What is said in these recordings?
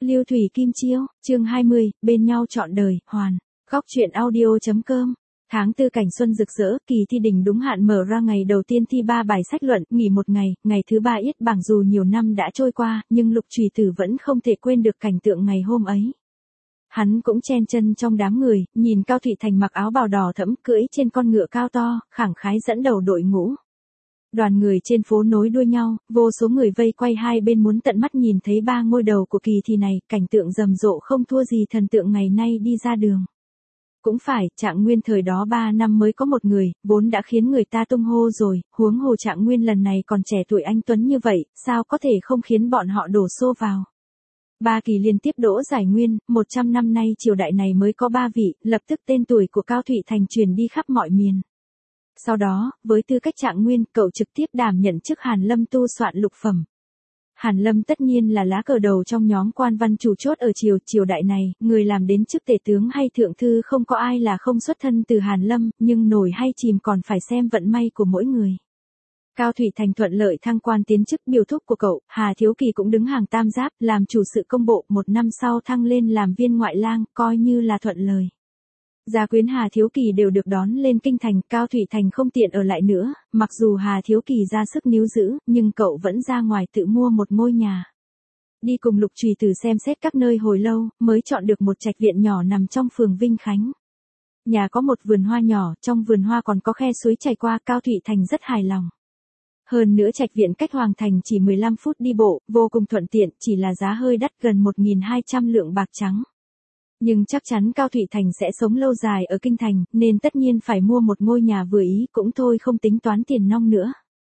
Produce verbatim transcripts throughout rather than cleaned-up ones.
Lưu Thủy Kim Chiêu, chương hai mươi, bên nhau trọn đời, hoàn. Góc truyện audio.com. Tháng tư cảnh xuân rực rỡ, kỳ thi đình đúng hạn mở ra ngày đầu tiên thi ba bài sách luận, nghỉ một ngày, ngày thứ ba yết bảng dù nhiều năm đã trôi qua, nhưng Lục Trùy Tử vẫn không thể quên được cảnh tượng ngày hôm ấy. Hắn cũng chen chân trong đám người, nhìn Cao Thụy Thành mặc áo bào đỏ thẫm cưỡi trên con ngựa cao to, khẳng khái dẫn đầu đội ngũ. Đoàn người trên phố nối đuôi nhau, vô số người vây quay hai bên muốn tận mắt nhìn thấy ba ngôi đầu của kỳ thi này, cảnh tượng rầm rộ không thua gì thần tượng ngày nay đi ra đường. Cũng phải, Trạng Nguyên thời đó ba năm mới có một người, vốn đã khiến người ta tung hô rồi, huống hồ Trạng Nguyên lần này còn trẻ tuổi anh tuấn như vậy, sao có thể không khiến bọn họ đổ xô vào. Ba kỳ liên tiếp đỗ giải nguyên, một trăm năm nay triều đại này mới có ba vị, lập tức tên tuổi của Cao Thụy Thành truyền đi khắp mọi miền. Sau đó, với tư cách Trạng Nguyên, cậu trực tiếp đảm nhận chức Hàn Lâm tu soạn lục phẩm. Hàn Lâm tất nhiên là lá cờ đầu trong nhóm quan văn chủ chốt ở triều, triều đại này, người làm đến chức tể tướng hay thượng thư không có ai là không xuất thân từ Hàn Lâm, nhưng nổi hay chìm còn phải xem vận may của mỗi người. Cao Thụy Thành thuận lợi thăng quan tiến chức, biểu thúc của cậu, Hà Thiếu Kỳ cũng đứng hàng tam giáp, làm chủ sự công bộ, một năm sau thăng lên làm viên ngoại lang, coi như là thuận lời. Gia quyến Hà Thiếu Kỳ đều được đón lên kinh thành, Cao Thụy Thành không tiện ở lại nữa, mặc dù Hà Thiếu Kỳ ra sức níu giữ, nhưng cậu vẫn ra ngoài tự mua một ngôi nhà. Đi cùng Lục Trùy Tử xem xét các nơi hồi lâu, mới chọn được một trạch viện nhỏ nằm trong phường Vinh Khánh. Nhà có một vườn hoa nhỏ, trong vườn hoa còn có khe suối chảy qua, Cao Thụy Thành rất hài lòng. Hơn nữa trạch viện cách Hoàng Thành chỉ mười lăm phút đi bộ, vô cùng thuận tiện, chỉ là giá hơi đắt gần một nghìn hai trăm lượng bạc trắng. Nhưng chắc chắn Cao Thụy Thành sẽ sống lâu dài ở kinh thành, nên tất nhiên phải mua một ngôi nhà vừa ý, cũng thôi không tính toán tiền nong nữa.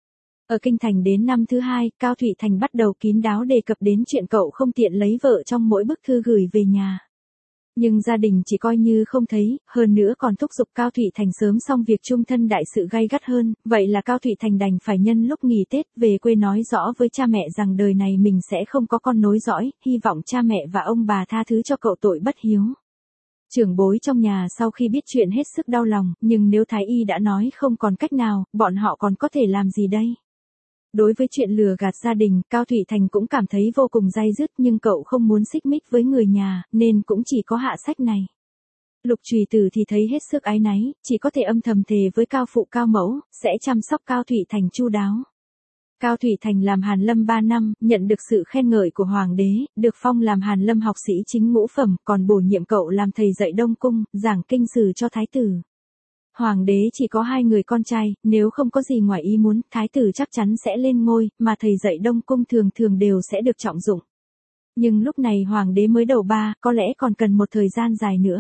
Ở kinh thành đến năm thứ hai, Cao Thụy Thành bắt đầu kín đáo đề cập đến chuyện cậu không tiện lấy vợ trong mỗi bức thư gửi về nhà. Nhưng gia đình chỉ coi như không thấy, hơn nữa còn thúc giục Cao Thụy Thành sớm xong việc chung thân đại sự gay gắt hơn, vậy là Cao Thụy Thành đành phải nhân lúc nghỉ Tết về quê nói rõ với cha mẹ rằng đời này mình sẽ không có con nối dõi, hy vọng cha mẹ và ông bà tha thứ cho cậu tội bất hiếu. Trưởng bối trong nhà sau khi biết chuyện hết sức đau lòng, nhưng nếu Thái Y đã nói không còn cách nào, bọn họ còn có thể làm gì đây? Đối với chuyện lừa gạt gia đình, Cao Thụy Thành cũng cảm thấy vô cùng day dứt, nhưng cậu không muốn xích mích với người nhà, nên cũng chỉ có hạ sách này. Lục Trùy Tử thì thấy hết sức áy náy, chỉ có thể âm thầm thề với Cao phụ Cao mẫu, sẽ chăm sóc Cao Thụy Thành chu đáo. Cao Thụy Thành làm Hàn Lâm ba năm, nhận được sự khen ngợi của Hoàng đế, được phong làm Hàn Lâm học sĩ chính ngũ phẩm, còn bổ nhiệm cậu làm thầy dạy Đông Cung, giảng kinh sử cho Thái tử. Hoàng đế chỉ có hai người con trai, nếu không có gì ngoài ý muốn, Thái tử chắc chắn sẽ lên ngôi, mà thầy dạy Đông Cung thường thường đều sẽ được trọng dụng. Nhưng lúc này Hoàng đế mới đầu ba, có lẽ còn cần một thời gian dài nữa.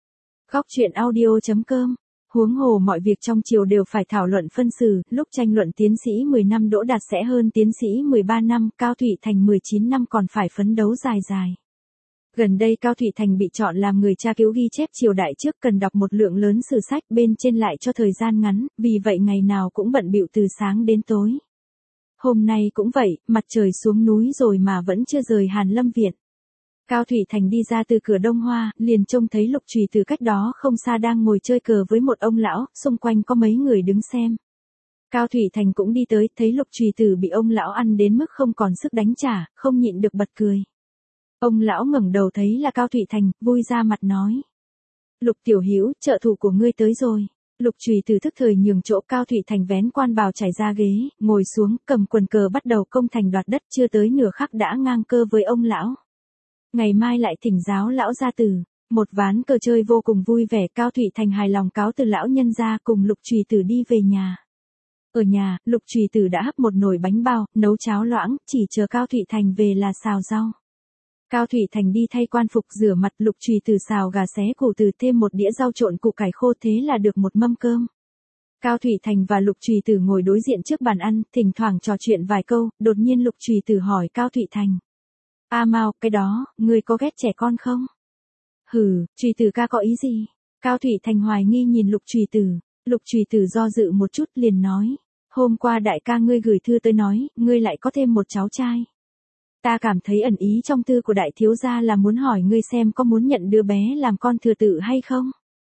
Góc truyện audio.com. Huống hồ mọi việc trong triều đều phải thảo luận phân xử, lúc tranh luận tiến sĩ mười năm đỗ đạt sẽ hơn tiến sĩ mười ba năm, Cao Thụy Thành mười chín năm còn phải phấn đấu dài dài. Gần đây Cao Thụy Thành bị chọn làm người tra cứu ghi chép triều đại trước, cần đọc một lượng lớn sử sách, bên trên lại cho thời gian ngắn, vì vậy ngày nào cũng bận bịu từ sáng đến tối. Hôm nay cũng vậy, mặt trời xuống núi rồi mà vẫn chưa rời Hàn Lâm viện. Cao Thụy Thành đi ra từ cửa Đông Hoa, liền trông thấy Lục Trùy Tử cách đó không xa đang ngồi chơi cờ với một ông lão, xung quanh có mấy người đứng xem. Cao Thụy Thành cũng đi tới, thấy Lục Trùy Tử bị ông lão ăn đến mức không còn sức đánh trả, không nhịn được bật cười. Ông lão ngẩng đầu thấy là Cao Thụy Thành, vui ra mặt nói: Lục tiểu hữu, trợ thủ của ngươi tới rồi. Lục Trùy Tử thức thời nhường chỗ, Cao Thụy Thành vén quan bào trải ra ghế, ngồi xuống, cầm quần cờ bắt đầu công thành đoạt đất, chưa tới nửa khắc đã ngang cơ với ông lão. Ngày mai lại thỉnh giáo lão gia tử. Một ván cờ chơi vô cùng vui vẻ, Cao Thụy Thành hài lòng cáo từ lão nhân gia, cùng Lục Trùy Tử đi về nhà. Ở nhà, Lục Trùy Tử đã hấp một nồi bánh bao, nấu cháo loãng, chỉ chờ Cao Thụy Thành về là xào rau. Cao Thụy Thành đi thay quan phục rửa mặt, Lục Trùy Tử xào gà xé củ từ, thêm một đĩa rau trộn củ cải khô, thế là được một mâm cơm. Cao Thụy Thành và Lục Trùy Tử ngồi đối diện trước bàn ăn, thỉnh thoảng trò chuyện vài câu, đột nhiên Lục Trùy Tử hỏi Cao Thụy Thành: A Mao, cái đó, ngươi có ghét trẻ con không? Hừ, Trùy Tử ca có ý gì? Cao Thụy Thành hoài nghi nhìn Lục Trùy Tử. Lục Trùy Tử do dự một chút liền nói: Hôm qua đại ca ngươi gửi thư tới nói, ngươi lại có thêm một cháu trai. Ta cảm thấy ẩn ý trong thư của đại thiếu gia là muốn hỏi ngươi xem có muốn nhận đứa bé làm con thừa tự hay không?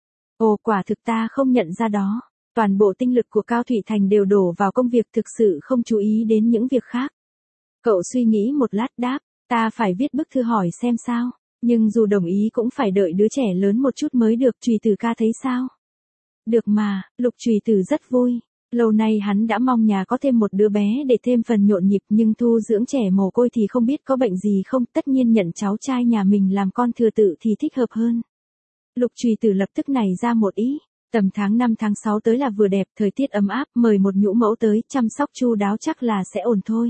Ồ, quả thực ta không nhận ra đó. Toàn bộ tinh lực của Cao Thụy Thành đều đổ vào công việc, thực sự không chú ý đến những việc khác. Cậu suy nghĩ một lát đáp: Ta phải viết bức thư hỏi xem sao, nhưng dù đồng ý cũng phải đợi đứa trẻ lớn một chút mới được, Trùy Tử ca thấy sao? Được mà, Lục Trùy Tử rất vui. Lâu nay hắn đã mong nhà có thêm một đứa bé để thêm phần nhộn nhịp, nhưng thu dưỡng trẻ mồ côi thì không biết có bệnh gì không, tất nhiên nhận cháu trai nhà mình làm con thừa tự thì thích hợp hơn. Lục Trùy Tử lập tức nảy ra một ý, tầm tháng năm tháng sáu tới là vừa đẹp, thời tiết ấm áp, mời một nhũ mẫu tới, chăm sóc chu đáo chắc là sẽ ổn thôi.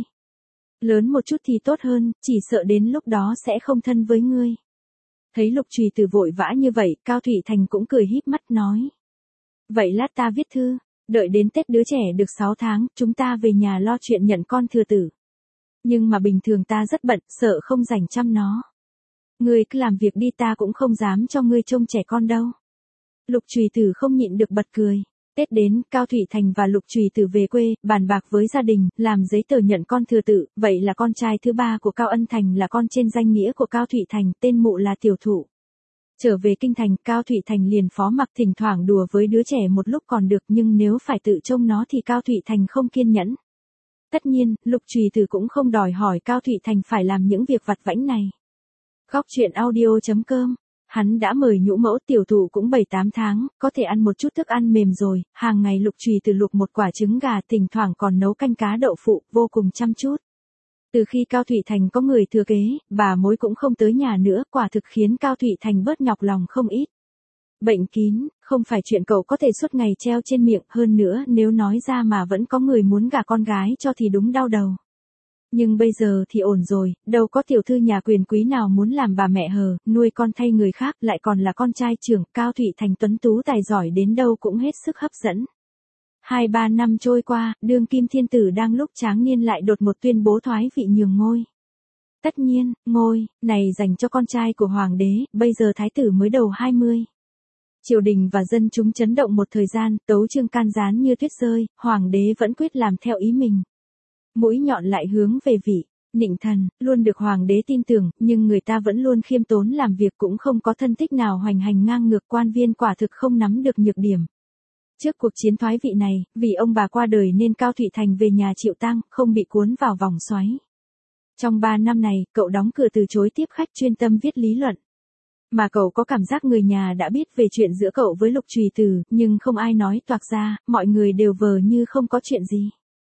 Lớn một chút thì tốt hơn, chỉ sợ đến lúc đó sẽ không thân với ngươi. Thấy Lục Trùy Tử vội vã như vậy, Cao Thụy Thành cũng cười híp mắt nói. Vậy lát ta viết thư, đợi đến Tết đứa trẻ được sáu tháng, chúng ta về nhà lo chuyện nhận con thừa tử. Nhưng mà bình thường ta rất bận, sợ không rảnh chăm nó. Ngươi cứ làm việc đi, ta cũng không dám cho ngươi trông trẻ con đâu. Lục Trùy Tử không nhịn được bật cười. Tết đến, Cao Thụy Thành và Lục Trùy Tử về quê, bàn bạc với gia đình, làm giấy tờ nhận con thừa tự, vậy là con trai thứ ba của Cao Ân Thành là con trên danh nghĩa của Cao Thụy Thành, tên mụ là Tiểu Thụ. Trở về kinh thành, Cao Thụy Thành liền phó mặc thỉnh thoảng đùa với đứa trẻ một lúc còn được, nhưng nếu phải tự trông nó thì Cao Thụy Thành không kiên nhẫn. Tất nhiên, Lục Trùy Tử cũng không đòi hỏi Cao Thụy Thành phải làm những việc vặt vãnh này. Góc truyện audio chấm com. Hắn đã mời nhũ mẫu, Tiểu Thụ cũng bảy tám tháng, có thể ăn một chút thức ăn mềm rồi, hàng ngày Lục Trùy Tử luộc một quả trứng gà, thỉnh thoảng còn nấu canh cá đậu phụ, vô cùng chăm chút. Từ khi Cao Thụy Thành có người thừa kế, bà mối cũng không tới nhà nữa, quả thực khiến Cao Thụy Thành bớt nhọc lòng không ít. Bệnh kín, không phải chuyện cậu có thể suốt ngày treo trên miệng, hơn nữa nếu nói ra mà vẫn có người muốn gả con gái cho thì đúng đau đầu. Nhưng bây giờ thì ổn rồi, đâu có tiểu thư nhà quyền quý nào muốn làm bà mẹ hờ, nuôi con thay người khác, lại còn là con trai trưởng. Cao Thụy Thành tuấn tú tài giỏi đến đâu cũng hết sức hấp dẫn. Hai ba năm trôi qua, đương kim thiên tử đang lúc tráng niên lại đột một tuyên bố thoái vị nhường ngôi. Tất nhiên, ngôi này dành cho con trai của hoàng đế, bây giờ thái tử mới đầu hai mươi. Triều đình và dân chúng chấn động một thời gian, tấu chương can gián như tuyết rơi, hoàng đế vẫn quyết làm theo ý mình. Mũi nhọn lại hướng về vị Nịnh Thần, luôn được hoàng đế tin tưởng, nhưng người ta vẫn luôn khiêm tốn làm việc, cũng không có thân thích nào hoành hành ngang ngược, quan viên quả thực không nắm được nhược điểm. Trước cuộc chiến thoái vị này, vì ông bà qua đời nên Cao Thụy Thành về nhà chịu tang, không bị cuốn vào vòng xoáy. Trong ba năm này, cậu đóng cửa từ chối tiếp khách, chuyên tâm viết lý luận. Mà cậu có cảm giác người nhà đã biết về chuyện giữa cậu với Lục Trùy Tử, nhưng không ai nói toạc ra, mọi người đều vờ như không có chuyện gì.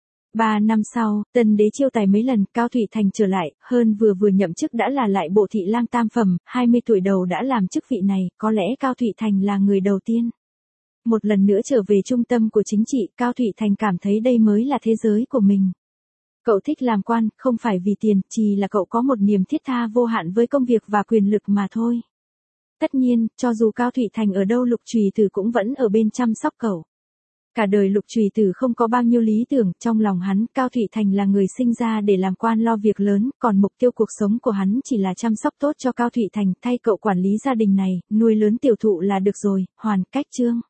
Ba năm sau, Tân đế chiêu tài mấy lần, Cao Thụy Thành trở lại, hơn vừa vừa nhậm chức đã là lại bộ thị lang tam phẩm, hai mươi tuổi đầu đã làm chức vị này, có lẽ Cao Thụy Thành là người đầu tiên. Một lần nữa trở về trung tâm của chính trị, Cao Thụy Thành cảm thấy đây mới là thế giới của mình. Cậu thích làm quan, không phải vì tiền, chỉ là cậu có một niềm thiết tha vô hạn với công việc và quyền lực mà thôi. Tất nhiên, cho dù Cao Thụy Thành ở đâu, Lục Trùy Tử cũng vẫn ở bên chăm sóc cậu. Cả đời Lục Trùy Tử không có bao nhiêu lý tưởng, trong lòng hắn, Cao Thụy Thành là người sinh ra để làm quan lo việc lớn, còn mục tiêu cuộc sống của hắn chỉ là chăm sóc tốt cho Cao Thụy Thành, thay cậu quản lý gia đình này, nuôi lớn Tiểu Thụ là được rồi. Hoàn, cách chương.